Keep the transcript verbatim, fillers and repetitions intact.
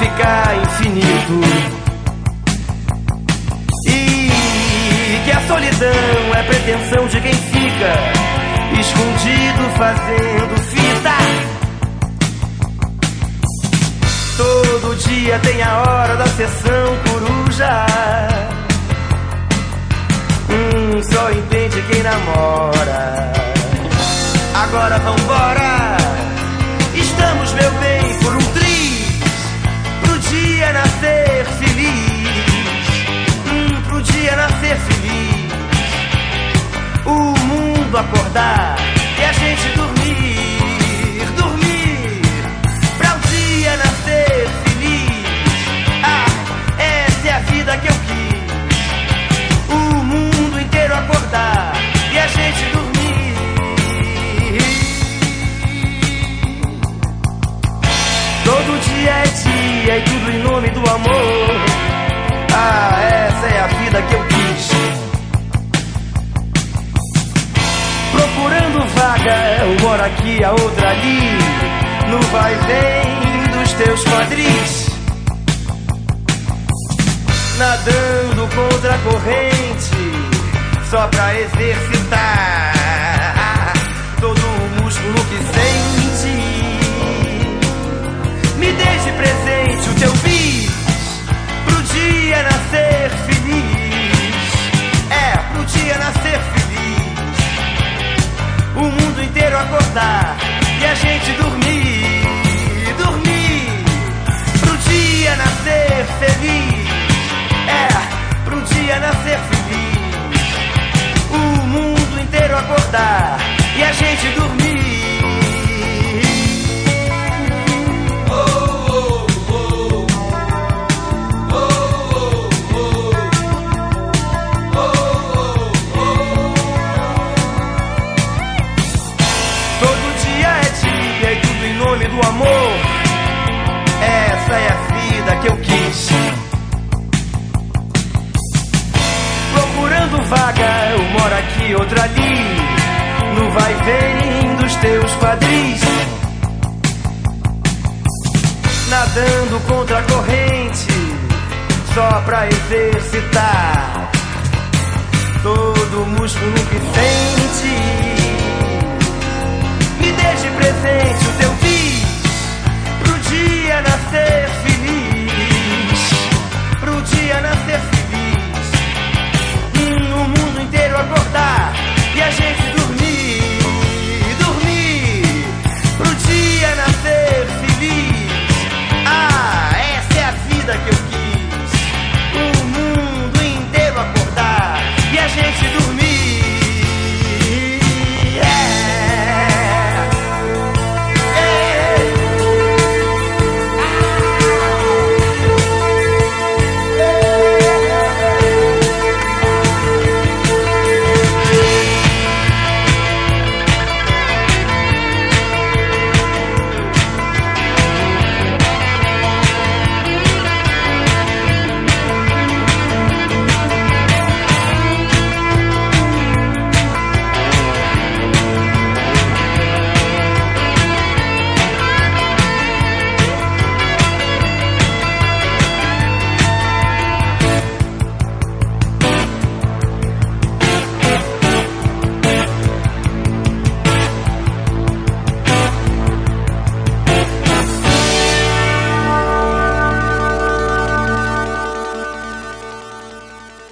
ficar infinito. E que a solidão é pretensão de quem fica escondido fazendo fita. Todo dia tem a hora da sessão coruja. Hum, só entende quem namora. Agora vambora. Estamos, meu bem, por um triz, pro dia nascer feliz. Hum, pro dia nascer feliz. O mundo acordar e a gente dormir, dormir, pra um dia nascer feliz. Ah, essa é a vida que eu quis. O mundo inteiro acordar e a gente dormir. Todo dia é dia e tudo em nome do amor. Ah, essa é a vida que eu quis. Procurando vaga, uma hora aqui, a outra ali, no vai vem dos teus quadris. Nadando contra a corrente, só pra exercitar todo o músculo que sente. Me deixe presente o teu bis, pro dia nascer feliz. É, pro dia nascer feliz. O mundo inteiro acordar e a gente dormir, dormir, pro dia nascer feliz. É, pro dia nascer feliz. O mundo inteiro acordar e a gente dormir. Do amor, essa é a vida que eu quis. Procurando vaga, eu moro aqui, outra ali, no vai vem dos teus quadris. Nadando contra a corrente, só pra exercitar todo o músculo que sente. Me deixe presente